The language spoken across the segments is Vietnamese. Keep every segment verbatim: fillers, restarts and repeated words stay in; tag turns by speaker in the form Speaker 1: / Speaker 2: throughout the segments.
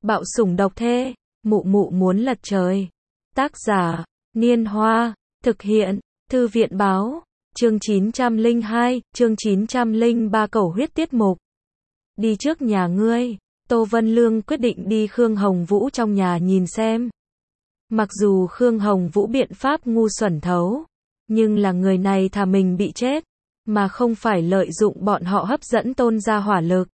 Speaker 1: Bạo sủng độc thê, mụ mụ muốn lật trời. Tác giả, Niên Hoa, thực hiện, Thư viện Báo, chương chín trăm lẻ hai, chương chín trăm lẻ ba cầu huyết tiết mục. Đi trước nhà ngươi, Tô Vân Lương quyết định đi Khương Hồng Vũ trong nhà nhìn xem. Mặc dù Khương Hồng Vũ biện pháp ngu xuẩn thấu, nhưng là người này thà mình bị chết, mà không phải lợi dụng bọn họ hấp dẫn Tôn gia hỏa lực.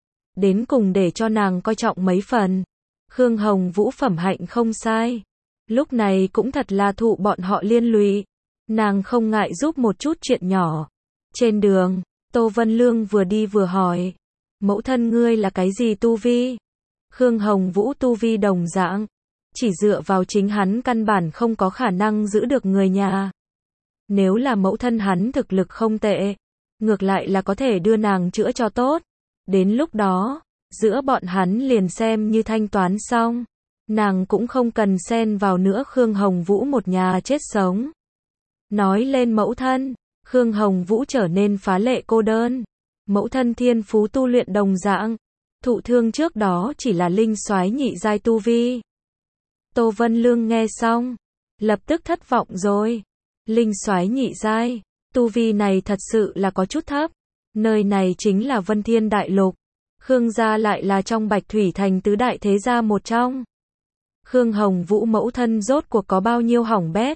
Speaker 1: Đến cùng để cho nàng coi trọng mấy phần. Khương Hồng Vũ phẩm hạnh không sai. Lúc này cũng thật là thụ bọn họ liên lụy. Nàng không ngại giúp một chút chuyện nhỏ. Trên đường, Tô Vân Lương vừa đi vừa hỏi. Mẫu thân ngươi là cái gì tu vi? Khương Hồng Vũ tu vi đồng dạng. Chỉ dựa vào chính hắn căn bản không có khả năng giữ được người nhà. Nếu là mẫu thân hắn thực lực không tệ, ngược lại là có thể đưa nàng chữa cho tốt. Đến lúc đó, giữa bọn hắn liền xem như thanh toán xong. Nàng cũng không cần xen vào nữa Khương Hồng Vũ một nhà chết sống. Nói lên mẫu thân, Khương Hồng Vũ trở nên phá lệ cô đơn. Mẫu thân thiên phú tu luyện đồng dạng. Thụ thương trước đó chỉ là linh soái nhị giai tu vi. Tô Vân Lương nghe xong, lập tức thất vọng rồi. Linh soái nhị giai, tu vi này thật sự là có chút thấp. Nơi này chính là Vân Thiên Đại Lục. Khương gia lại là trong Bạch Thủy Thành tứ đại thế gia một trong. Khương Hồng Vũ mẫu thân rốt cuộc có bao nhiêu hỏng bét.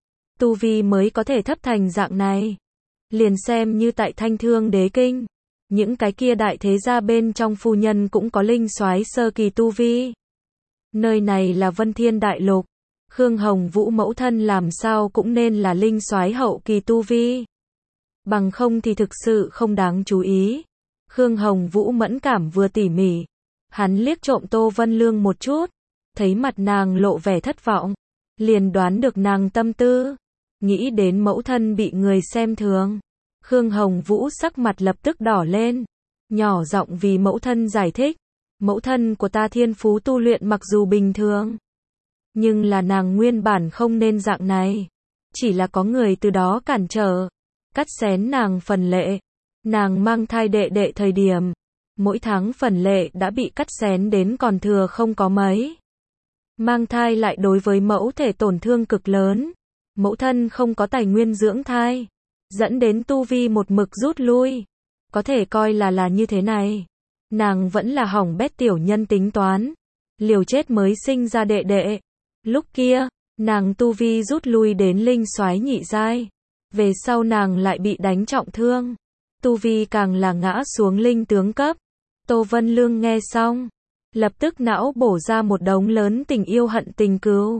Speaker 1: Tu vi mới có thể thấp thành dạng này. Liền xem như tại Thanh Thương Đế Kinh. Những cái kia đại thế gia bên trong phu nhân cũng có linh soái sơ kỳ tu vi. Nơi này là Vân Thiên Đại Lục. Khương Hồng Vũ mẫu thân làm sao cũng nên là linh soái hậu kỳ tu vi. Bằng không thì thực sự không đáng chú ý. Khương Hồng Vũ mẫn cảm vừa tỉ mỉ. Hắn liếc trộm Tô Vân Lương một chút. Thấy mặt nàng lộ vẻ thất vọng. Liền đoán được nàng tâm tư. Nghĩ đến mẫu thân bị người xem thường. Khương Hồng Vũ sắc mặt lập tức đỏ lên. Nhỏ giọng vì mẫu thân giải thích. Mẫu thân của ta thiên phú tu luyện mặc dù bình thường. Nhưng là nàng nguyên bản không nên dạng này. Chỉ là có người từ đó cản trở. Cắt xén nàng phần lệ. Nàng mang thai đệ đệ thời điểm. Mỗi tháng phần lệ đã bị cắt xén đến còn thừa không có mấy. Mang thai lại đối với mẫu thể tổn thương cực lớn. Mẫu thân không có tài nguyên dưỡng thai. Dẫn đến tu vi một mực rút lui. Có thể coi là là như thế này. Nàng vẫn là hỏng bét tiểu nhân tính toán. Liều chết mới sinh ra đệ đệ. Lúc kia, nàng tu vi rút lui đến linh soái nhị giai. Về sau nàng lại bị đánh trọng thương. Tu vi càng là ngã xuống linh tướng cấp. Tô Vân Lương nghe xong. Lập tức não bổ ra một đống lớn tình yêu hận tình cứu.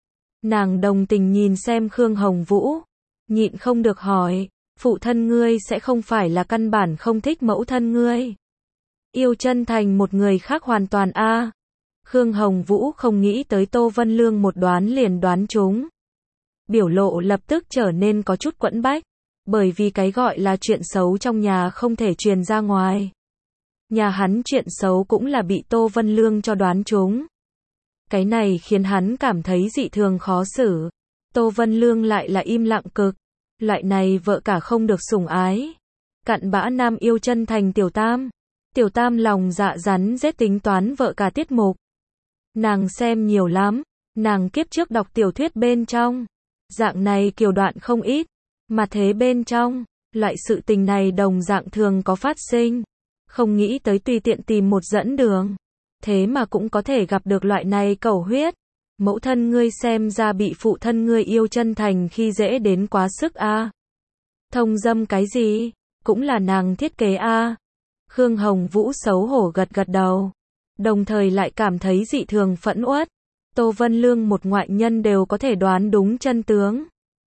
Speaker 1: Nàng đồng tình nhìn xem Khương Hồng Vũ. Nhịn không được hỏi. Phụ thân ngươi sẽ không phải là căn bản không thích mẫu thân ngươi. Yêu chân thành một người khác hoàn toàn a à. Khương Hồng Vũ không nghĩ tới Tô Vân Lương một đoán liền đoán trúng. Biểu lộ lập tức trở nên có chút quẫn bách. Bởi vì cái gọi là chuyện xấu trong nhà không thể truyền ra ngoài. Nhà hắn chuyện xấu cũng là bị Tô Vân Lương cho đoán trúng. Cái này khiến hắn cảm thấy dị thường khó xử. Tô Vân Lương lại là im lặng cực. Loại này vợ cả không được sủng ái. Cặn bã nam yêu chân thành tiểu tam. Tiểu tam lòng dạ rắn rết tính toán vợ cả tiết mục. Nàng xem nhiều lắm. Nàng kiếp trước đọc tiểu thuyết bên trong. Dạng này kiều đoạn không ít. Mà thế bên trong, loại sự tình này đồng dạng thường có phát sinh. Không nghĩ tới tùy tiện tìm một dẫn đường. Thế mà cũng có thể gặp được loại này cầu huyết. Mẫu thân ngươi xem ra bị phụ thân ngươi yêu chân thành khi dễ đến quá sức a à. Thông dâm cái gì? Cũng là nàng thiết kế a à. Khương Hồng Vũ xấu hổ gật gật đầu. Đồng thời lại cảm thấy dị thường phẫn uất. Tô Vân Lương một ngoại nhân đều có thể đoán đúng chân tướng.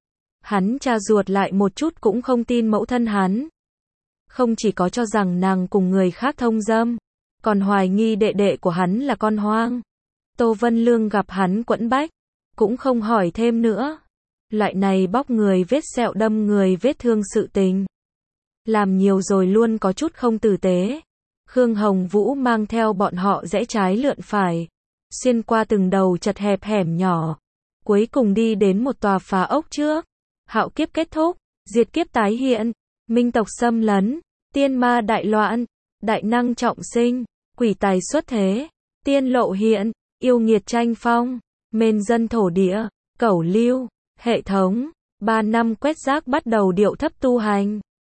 Speaker 1: Hắn cha ruột lại một chút cũng không tin mẫu thân hắn. Không chỉ có cho rằng nàng cùng người khác thông dâm, còn hoài nghi đệ đệ của hắn là con hoang. Tô Vân Lương gặp hắn quẫn bách, cũng không hỏi thêm nữa. Loại này bóc người vết sẹo đâm người vết thương sự tình. Làm nhiều rồi luôn có chút không tử tế. Khương Hồng Vũ mang theo bọn họ rẽ trái lượn phải. Xuyên qua từng đầu chật hẹp hẻm nhỏ. Cuối cùng đi đến một tòa phá ốc trước. Hạo kiếp kết thúc, diệt kiếp tái hiện, minh tộc xâm lấn, tiên ma đại loạn, đại năng trọng sinh, quỷ tài xuất thế. tiên lộ hiện, yêu nghiệt tranh phong, mên dân thổ địa, cẩu lưu, hệ thống, ba năm quét rác bắt đầu điệu thấp tu hành.